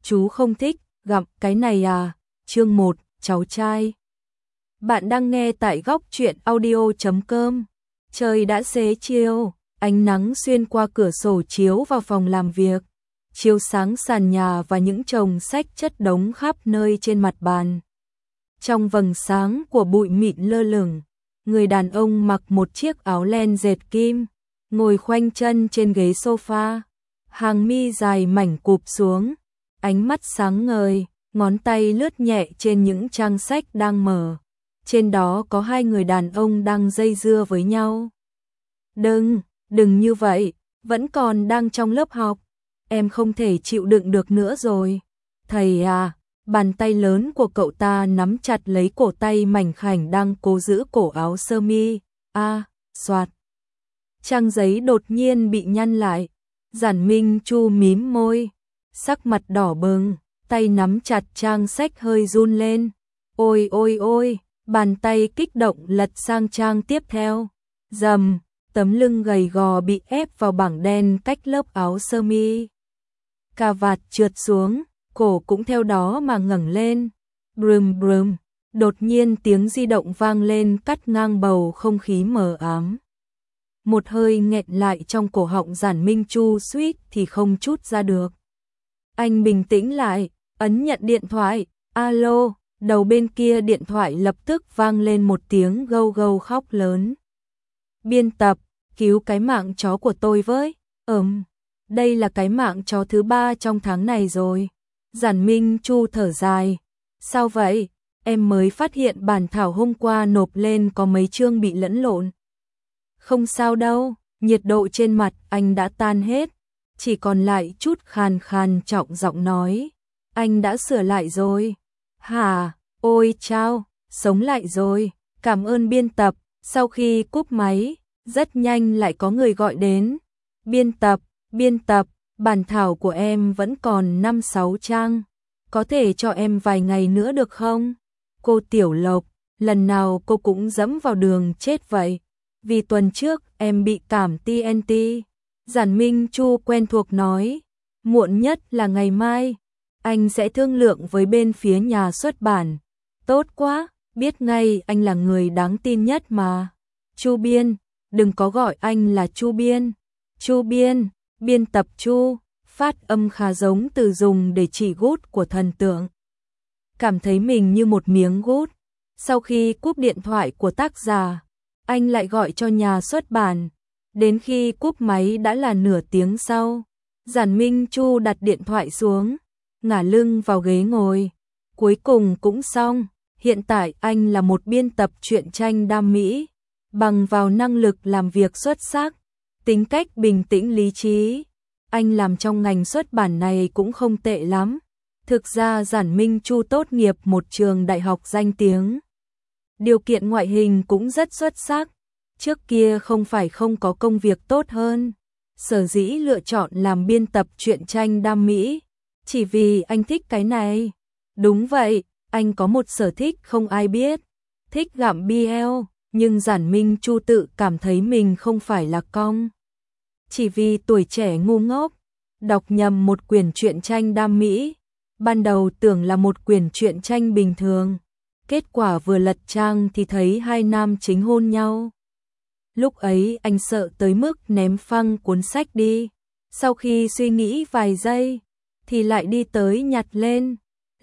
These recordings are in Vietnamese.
chú không thích gặp cái này à? Chương 1, cháu trai. Bạn đang nghe tại góc truyện audio.com. Trời đã xế chiều, ánh nắng xuyên qua cửa sổ chiếu vào phòng làm việc, chiếu sáng sàn nhà và những chồng sách chất đống khắp nơi trên mặt bàn. Trong vầng sáng của bụi mịn lơ lửng, người đàn ông mặc một chiếc áo len dệt kim, ngồi khoanh chân trên ghế sofa, hàng mi dài mảnh cụp xuống, ánh mắt sáng ngời, ngón tay lướt nhẹ trên những trang sách đang mở. Trên đó có hai người đàn ông đang dây dưa với nhau. Đừng như vậy, vẫn còn đang trong lớp học. Em không thể chịu đựng được nữa rồi. Thầy à, bàn tay lớn của cậu ta nắm chặt lấy cổ tay mảnh khảnh đang cố giữ cổ áo sơ mi. Soạt. Trang giấy đột nhiên bị nhăn lại. Giản Minh Chu mím môi, sắc mặt đỏ bừng, tay nắm chặt trang sách hơi run lên. Ôi ôi ôi, bàn tay kích động lật sang trang tiếp theo. Rầm, tấm lưng gầy gò bị ép vào bảng đen cách lớp áo sơ mi. Cà vạt trượt xuống, cổ cũng theo đó mà ngẩng lên. Brum brum, đột nhiên tiếng di động vang lên cắt ngang bầu không khí mờ ám. Một hơi nghẹn lại trong cổ họng Giản Minh Chu suýt thì không trút ra được. Anh bình tĩnh lại, ấn nhận điện thoại. Alo, đầu bên kia điện thoại lập tức vang lên một tiếng gâu gâu khóc lớn. Biên tập, cứu cái mạng chó của tôi với. Đây là cái mạng chó thứ 3 trong tháng này rồi. Giản Minh Chu thở dài. Sao vậy? Em mới phát hiện bản thảo hôm qua nộp lên có mấy chương bị lẫn lộn. Không sao đâu, nhiệt độ trên mặt anh đã tan hết, chỉ còn lại chút khàn khàn trọng giọng nói. Anh đã sửa lại rồi. Hả? Ôi chao, sống lại rồi, cảm ơn biên tập. Sau khi cúp máy, rất nhanh lại có người gọi đến. Biên tập, bản thảo của em vẫn còn 5-6 trang, có thể cho em vài ngày nữa được không? Cô Tiểu Lộc, lần nào cô cũng dẫm vào đường chết vậy. Vì tuần trước em bị cảm TNT. Giản Minh Chu quen thuộc nói, muộn nhất là ngày mai, anh sẽ thương lượng với bên phía nhà xuất bản. Tốt quá, biết ngay anh là người đáng tin nhất mà. Chu Biên, đừng có gọi anh là Chu Biên. Chu Biên, biên tập Chu, phát âm khá giống từ dùng để chỉ gút của thần tượng. Cảm thấy mình như một miếng gút. Sau khi cúp điện thoại của tác giả, anh lại gọi cho nhà xuất bản. Đến khi cúp máy đã là nửa tiếng sau. Giản Minh Chu đặt điện thoại xuống, ngả lưng vào ghế ngồi. Cuối cùng cũng xong. Hiện tại anh là một biên tập truyện tranh đam mỹ, bằng vào năng lực làm việc xuất sắc, tính cách bình tĩnh lý trí. Anh làm trong ngành xuất bản này cũng không tệ lắm. Thực ra Giản Minh Chu tốt nghiệp một trường đại học danh tiếng. Điều kiện ngoại hình cũng rất xuất sắc. Trước kia không phải không có công việc tốt hơn. Sở dĩ lựa chọn làm biên tập truyện tranh đam mỹ, chỉ vì anh thích cái này. Đúng vậy, anh có một sở thích không ai biết. Thích gặm BL, nhưng Giản Minh Chu tự cảm thấy mình không phải là cong. Chỉ vì tuổi trẻ ngu ngốc, đọc nhầm một quyển truyện tranh đam mỹ. Ban đầu tưởng là một quyển truyện tranh bình thường. Kết quả vừa lật trang thì thấy hai nam chính hôn nhau. Lúc ấy anh sợ tới mức ném phăng cuốn sách đi. Sau khi suy nghĩ vài giây, thì lại đi tới nhặt lên.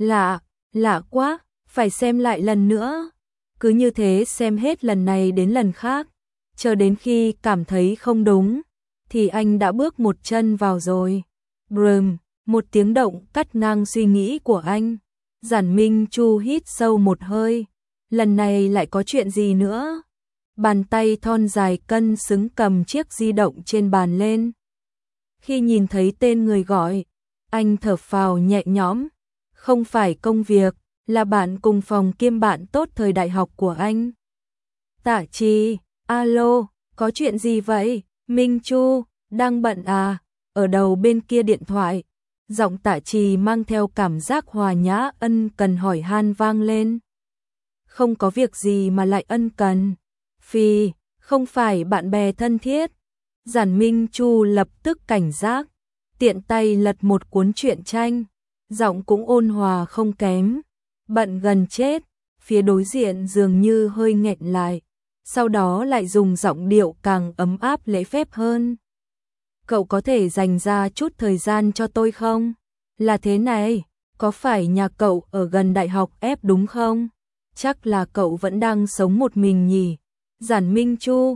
Lạ quá, phải xem lại lần nữa. Cứ như thế xem hết lần này đến lần khác. Chờ đến khi cảm thấy không đúng, thì anh đã bước một chân vào rồi. Brum, một tiếng động cắt ngang suy nghĩ của anh. Giản Minh Chu hít sâu một hơi. Lần này lại có chuyện gì nữa? Bàn tay thon dài cân xứng cầm chiếc di động trên bàn lên. Khi nhìn thấy tên người gọi, anh thở phào nhẹ nhõm. Không phải công việc, là bạn cùng phòng kiêm bạn tốt thời đại học của anh. Tạ Trì, alo, có chuyện gì vậy? Minh Chu, đang bận à? Ở đầu bên kia điện thoại, giọng Tạ Trì mang theo cảm giác hòa nhã ân cần hỏi han vang lên. Không có việc gì mà lại ân cần. Phi, không phải bạn bè thân thiết. Giản Minh Chu lập tức cảnh giác, tiện tay lật một cuốn truyện tranh. giọng cũng ôn hòa không kém. Bận gần chết, phía đối diện dường như hơi nghẹn lại, sau đó lại dùng giọng điệu càng ấm áp lễ phép hơn. Cậu có thể dành ra chút thời gian cho tôi không? Là thế này, có phải nhà cậu ở gần đại học F đúng không? Chắc là cậu vẫn đang sống một mình nhỉ? Giản Minh Chu,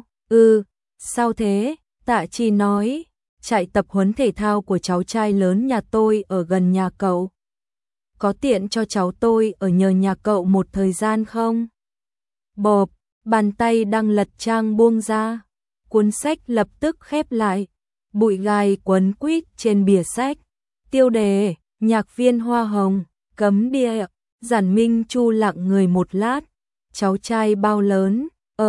sao thế? Tạ Chi nói, trại tập huấn thể thao của cháu trai lớn nhà tôi ở gần nhà cậu. Có tiện cho cháu tôi ở nhờ nhà cậu một thời gian không? Bộp, bàn tay đang lật trang buông ra. Cuốn sách lập tức khép lại. Bụi gai quấn quýt trên bìa sách. Tiêu đề, nhạc viên hoa hồng, cấm địa. Giản Minh Chu lặng người một lát. Cháu trai bao lớn?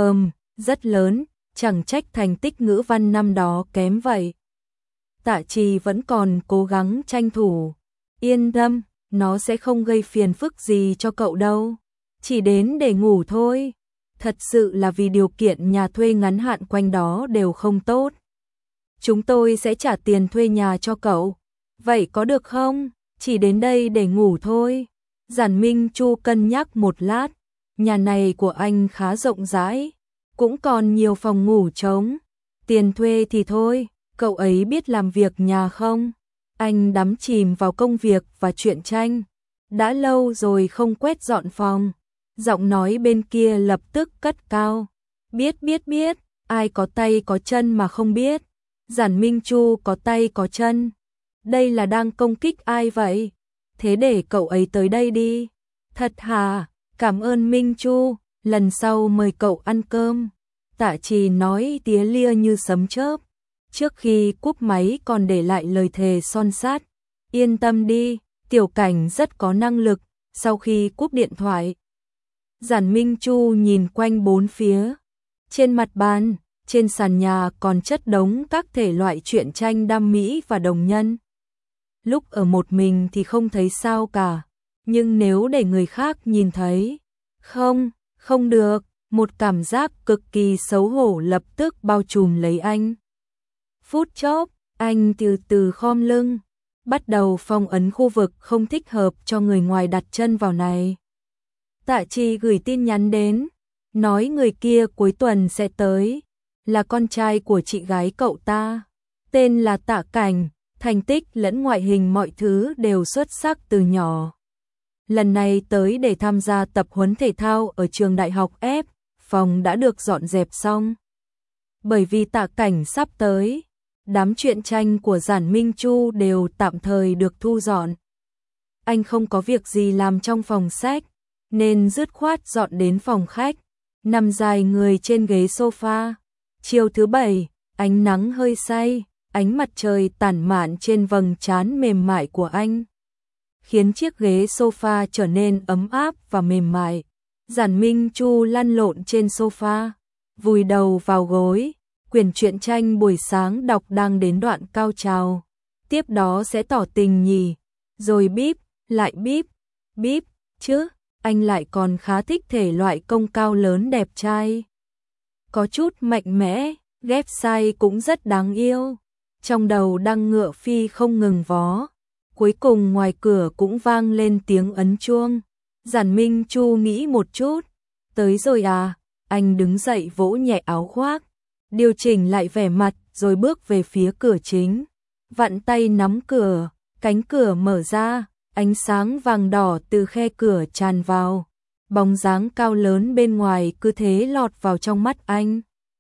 Rất lớn, chẳng trách thành tích ngữ văn năm đó kém vậy. Tạ Trì vẫn còn cố gắng tranh thủ. Yên tâm, nó sẽ không gây phiền phức gì cho cậu đâu. Chỉ đến để ngủ thôi. Thật sự là vì điều kiện nhà thuê ngắn hạn quanh đó đều không tốt. Chúng tôi sẽ trả tiền thuê nhà cho cậu. Vậy có được không? Chỉ đến đây để ngủ thôi. Giản Minh Chu cân nhắc một lát. Nhà này của anh khá rộng rãi, cũng còn nhiều phòng ngủ trống. Tiền thuê thì thôi, cậu ấy biết làm việc nhà không? Anh đắm chìm vào công việc và truyện tranh. Đã lâu rồi không quét dọn phòng. Giọng nói bên kia lập tức cất cao. Biết, ai có tay có chân mà không biết. Giản Minh Chu có tay có chân. Đây là đang công kích ai vậy? Thế để cậu ấy tới đây đi. Thật hả? Cảm ơn Minh Chu, lần sau mời cậu ăn cơm. Tạ Trì nói tía lia như sấm chớp. Trước khi cúp máy còn để lại lời thề son sắt. Yên tâm đi, Tiểu Cảnh rất có năng lực. Sau khi cúp điện thoại, Giản Minh Chu nhìn quanh bốn phía. Trên mặt bàn, trên sàn nhà còn chất đống các thể loại truyện tranh đam mỹ và đồng nhân. Lúc ở một mình thì không thấy sao cả, nhưng nếu để người khác nhìn thấy, không được, một cảm giác cực kỳ xấu hổ lập tức bao trùm lấy anh. Phút chốc, anh từ từ khom lưng, bắt đầu phong ấn khu vực không thích hợp cho người ngoài đặt chân vào này. Tạ Chi gửi tin nhắn đến, nói người kia cuối tuần sẽ tới, là con trai của chị gái cậu ta, tên là Tạ Cảnh, thành tích lẫn ngoại hình mọi thứ đều xuất sắc từ nhỏ. Lần này tới để tham gia tập huấn thể thao ở trường đại học F, phòng đã được dọn dẹp xong. Bởi vì Tạ Cảnh sắp tới, đám truyện tranh của Giản Minh Chu đều tạm thời được thu dọn. Anh không có việc gì làm trong phòng sách, nên dứt khoát dọn đến phòng khách, nằm dài người trên ghế sofa. Chiều thứ Bảy, ánh nắng hơi say, ánh mặt trời tản mạn trên vầng trán mềm mại của anh, khiến chiếc ghế sofa trở nên ấm áp và mềm mại. Giản Minh Chu lăn lộn trên sofa, vùi đầu vào gối, quyển truyện tranh buổi sáng đọc đang đến đoạn cao trào. Tiếp đó sẽ tỏ tình nhỉ, rồi bíp, lại bíp, chứ, anh lại còn khá thích thể loại công cao lớn đẹp trai. Có chút mạnh mẽ, ghép sai cũng rất đáng yêu. Trong đầu đang ngựa phi không ngừng vó. Cuối cùng ngoài cửa cũng vang lên tiếng ấn chuông. Giản Minh Chu nghĩ một chút. Tới rồi à? Anh đứng dậy vỗ nhẹ áo khoác, điều chỉnh lại vẻ mặt rồi bước về phía cửa chính. Vặn tay nắm cửa, cánh cửa mở ra, ánh sáng vàng đỏ từ khe cửa tràn vào. Bóng dáng cao lớn bên ngoài cứ thế lọt vào trong mắt anh.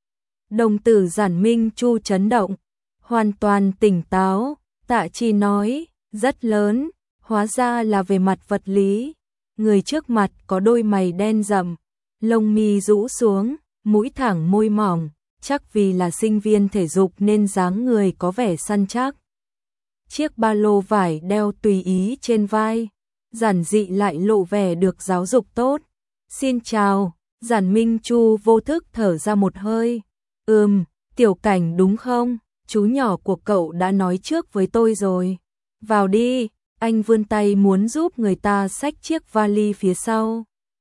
Đồng tử Giản Minh Chu chấn động, hoàn toàn tỉnh táo. Tạ Chi nói, rất lớn, hóa ra là về mặt vật lý. Người trước mặt có đôi mày đen rậm, lông mi rũ xuống, mũi thẳng môi mỏng, chắc vì là sinh viên thể dục nên dáng người có vẻ săn chắc. Chiếc ba lô vải đeo tùy ý trên vai, giản dị lại lộ vẻ được giáo dục tốt. Xin chào, Giản Minh Chu vô thức thở ra một hơi. Tiểu Cảnh đúng không? Chú nhỏ của cậu đã nói trước với tôi rồi. Vào đi, anh vươn tay muốn giúp người ta xách chiếc vali phía sau.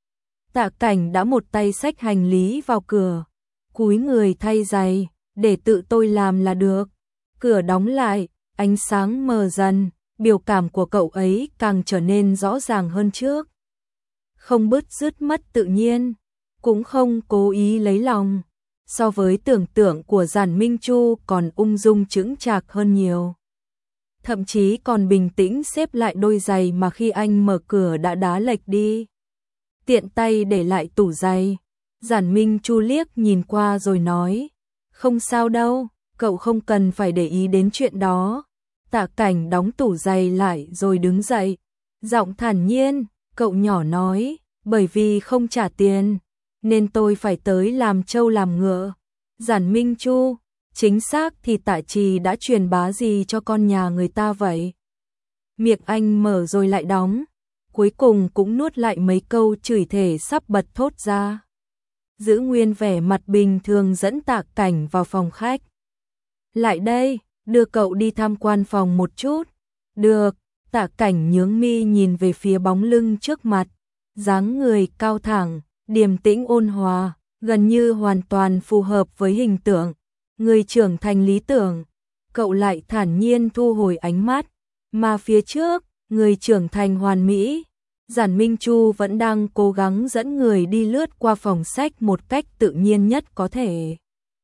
Tạ Cảnh đã một tay xách hành lý vào cửa, cúi người thay giày, để tự tôi làm là được. Cửa đóng lại, ánh sáng mờ dần, biểu cảm của cậu ấy càng trở nên rõ ràng hơn trước. Không bứt rứt mất tự nhiên, cũng không cố ý lấy lòng. So với tưởng tượng của Giản Minh Chu còn ung dung chững chạc hơn nhiều. Thậm chí còn bình tĩnh xếp lại đôi giày mà khi anh mở cửa đã đá lệch đi. Tiện tay để lại tủ giày. Giản Minh Chu liếc nhìn qua rồi nói, không sao đâu, cậu không cần phải để ý đến chuyện đó. Tạ Cảnh đóng tủ giày lại rồi đứng dậy. Giọng thản nhiên, cậu nhỏ nói, bởi vì không trả tiền, nên tôi phải tới làm trâu làm ngựa. Giản Minh Chu, chính xác thì Tạ Trì đã truyền bá gì cho con nhà người ta vậy? Miệng anh mở rồi lại đóng, cuối cùng cũng nuốt lại mấy câu chửi thề sắp bật thốt ra. Giữ nguyên vẻ mặt bình thường dẫn Tạ Cảnh vào phòng khách. Lại đây, đưa cậu đi tham quan phòng một chút. Được, Tạ Cảnh nhướng mi nhìn về phía bóng lưng trước mặt, dáng người cao thẳng, điềm tĩnh ôn hòa, gần như hoàn toàn phù hợp với hình tượng người trưởng thành lý tưởng. Cậu lại thản nhiên thu hồi ánh mắt, mà phía trước, người trưởng thành hoàn mỹ. Giản Minh Chu vẫn đang cố gắng dẫn người đi lướt qua phòng sách một cách tự nhiên nhất có thể.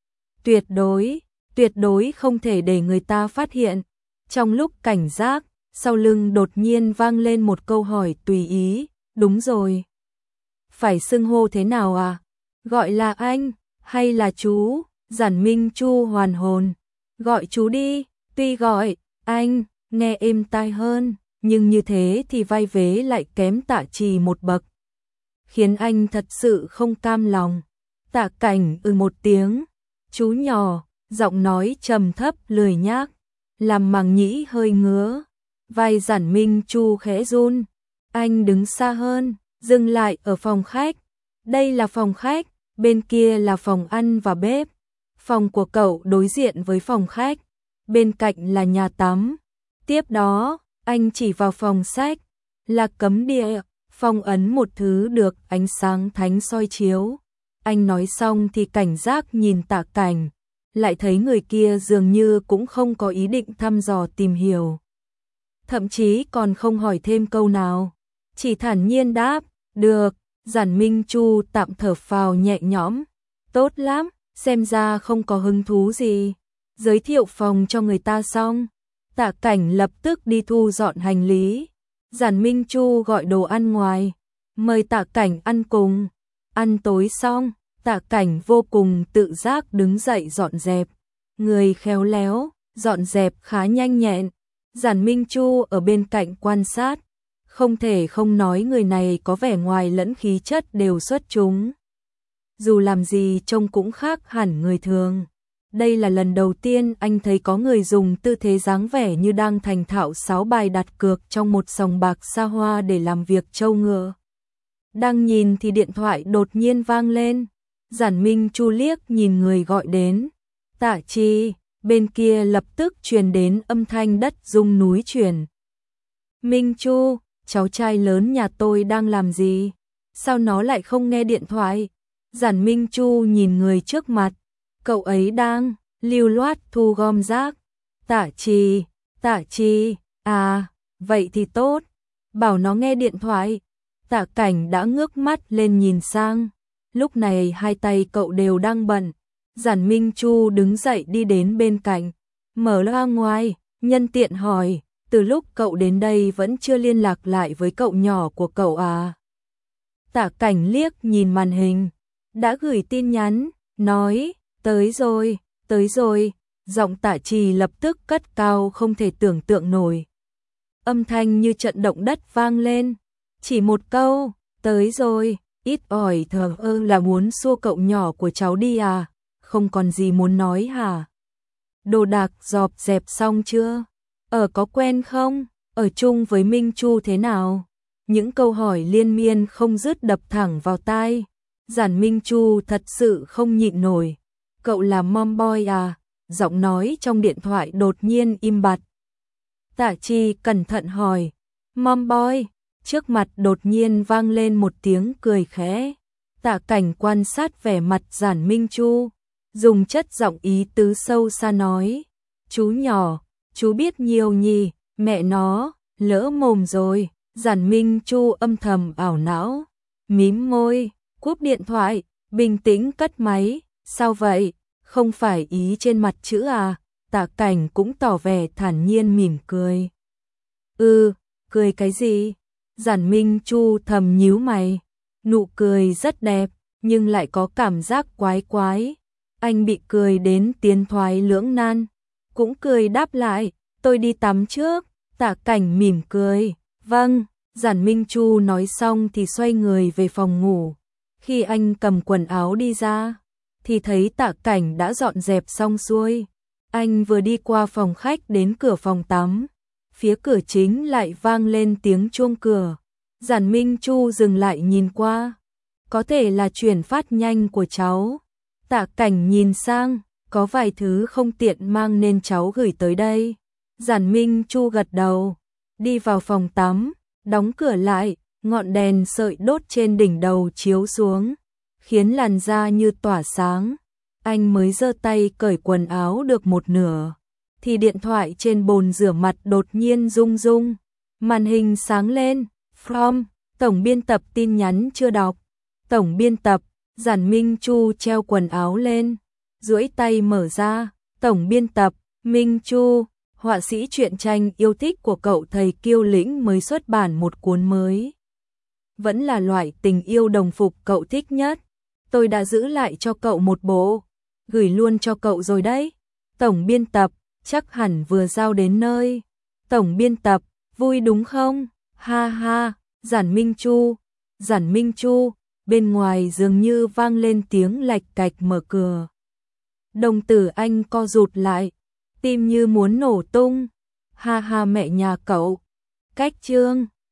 Tuyệt đối không thể để người ta phát hiện. Trong lúc cảnh giác, sau lưng đột nhiên vang lên một câu hỏi tùy ý, đúng rồi. Phải xưng hô thế nào à? Gọi là anh, hay là chú? Giản Minh Chu hoàn hồn. Gọi chú đi, tuy gọi anh, nghe êm tai hơn, nhưng như thế thì vai vế lại kém Tạ Trì một bậc. Khiến anh thật sự không cam lòng. Tạ Cảnh một tiếng, chú nhỏ, giọng nói trầm thấp lười nhác, làm màng nhĩ hơi ngứa. Vai Giản Minh Chu khẽ run, anh đứng xa hơn, dừng lại ở phòng khách. Đây là phòng khách, bên kia là phòng ăn và bếp. Phòng của cậu đối diện với phòng khách, bên cạnh là nhà tắm. Tiếp đó, anh chỉ vào phòng sách, là cấm địa, phong ấn một thứ được ánh sáng thánh soi chiếu. Anh nói xong thì cảnh giác nhìn Tạ Cảnh, lại thấy người kia dường như cũng không có ý định thăm dò tìm hiểu. Thậm chí còn không hỏi thêm câu nào, chỉ thản nhiên đáp, được. Giản Minh Chu tạm thở phào nhẹ nhõm, tốt lắm, xem ra không có hứng thú gì. Giới thiệu phòng cho người ta xong, Tạ Cảnh lập tức đi thu dọn hành lý. Giản Minh Chu gọi đồ ăn ngoài, mời Tạ Cảnh ăn cùng. Ăn tối xong, Tạ Cảnh vô cùng tự giác đứng dậy dọn dẹp. Người khéo léo, dọn dẹp khá nhanh nhẹn. Giản Minh Chu ở bên cạnh quan sát, không thể không nói người này có vẻ ngoài lẫn khí chất đều xuất chúng. Dù làm gì trông cũng khác hẳn người thường. Đây là lần đầu tiên anh thấy có người dùng tư thế dáng vẻ như đang thành thạo sáo bài đặt cược trong một sòng bạc xa hoa để làm việc trâu ngựa. Đang nhìn thì điện thoại đột nhiên vang lên. Giản Minh Chu liếc nhìn người gọi đến. Tạ Trì, bên kia lập tức truyền đến âm thanh đất rung núi chuyển. Minh Chu, cháu trai lớn nhà tôi đang làm gì? Sao nó lại không nghe điện thoại? Giản Minh Chu nhìn người trước mặt, cậu ấy đang lưu loát thu gom rác. Tạ Trì, à, vậy thì tốt, bảo nó nghe điện thoại. Tạ Cảnh đã ngước mắt lên nhìn sang, lúc này hai tay cậu đều đang bận. Giản Minh Chu đứng dậy đi đến bên cạnh, mở loa ngoài, nhân tiện hỏi, từ lúc cậu đến đây vẫn chưa liên lạc lại với cậu nhỏ của cậu à? Tạ Cảnh liếc nhìn màn hình, đã gửi tin nhắn, nói, tới rồi, giọng Tạ Trì lập tức cất cao không thể tưởng tượng nổi. Âm thanh như trận động đất vang lên, chỉ một câu, tới rồi, ít ỏi thờ ơ là muốn xua cậu nhỏ của cháu đi à, không còn gì muốn nói hả? Đồ đạc dọn dẹp xong chưa? Có quen không? Ở chung với Minh Chu thế nào? Những câu hỏi liên miên không dứt đập thẳng vào tai. Giản Minh Chu thật sự không nhịn nổi. Cậu là mom boy à? Giọng nói trong điện thoại đột nhiên im bặt. Tạ Trì cẩn thận hỏi. Mom boy. Trước mặt đột nhiên vang lên một tiếng cười khẽ. Tạ Cảnh quan sát vẻ mặt Giản Minh Chu, dùng chất giọng ý tứ sâu xa nói. Chú nhỏ, chú biết nhiều nhỉ, Mẹ nó, lỡ mồm rồi, Giản Minh Chu âm thầm ảo não, mím môi, cúp điện thoại, bình tĩnh cất máy, sao vậy, không phải ý trên mặt chữ à, Tạ Cảnh cũng tỏ vẻ thản nhiên mỉm cười. Cười cái gì? Giản Minh Chu thầm nhíu mày, nụ cười rất đẹp, nhưng lại có cảm giác quái quái. Anh bị cười đến tiến thoái lưỡng nan, cũng cười đáp lại, tôi đi tắm trước. Tạ Cảnh mỉm cười, vâng. Giản Minh Chu nói xong thì xoay người về phòng ngủ. Khi anh cầm quần áo đi ra, thì thấy Tạ Cảnh đã dọn dẹp xong xuôi. Anh vừa đi qua phòng khách đến cửa phòng tắm, phía cửa chính lại vang lên tiếng chuông cửa. Giản Minh Chu dừng lại nhìn qua, có thể là chuyển phát nhanh của cháu. Tạ Cảnh nhìn sang, có vài thứ không tiện mang nên cháu gửi tới đây. Giản Minh Chu gật đầu, đi vào phòng tắm, đóng cửa lại, ngọn đèn sợi đốt trên đỉnh đầu chiếu xuống, khiến làn da như tỏa sáng. Anh mới giơ tay cởi quần áo được một nửa, thì điện thoại trên bồn rửa mặt đột nhiên rung rung, màn hình sáng lên, from, tổng biên tập tin nhắn chưa đọc. Tổng biên tập, Giản Minh Chu treo quần áo lên, duỗi tay mở ra, tổng biên tập, Minh Chu, họa sĩ truyện tranh yêu thích của cậu thầy Kiêu Lĩnh mới xuất bản một cuốn mới. Vẫn là loại tình yêu đồng phục cậu thích nhất. Tôi đã giữ lại cho cậu một bộ, gửi luôn cho cậu rồi đấy. Tổng biên tập, chắc hẳn vừa giao đến nơi. Tổng biên tập, vui đúng không? Ha ha, Giản Minh Chu, bên ngoài dường như vang lên tiếng lạch cạch mở cửa. Đồng tử anh co rụt lại, tim như muốn nổ tung. Ha ha mẹ nhà cậu. Cách chương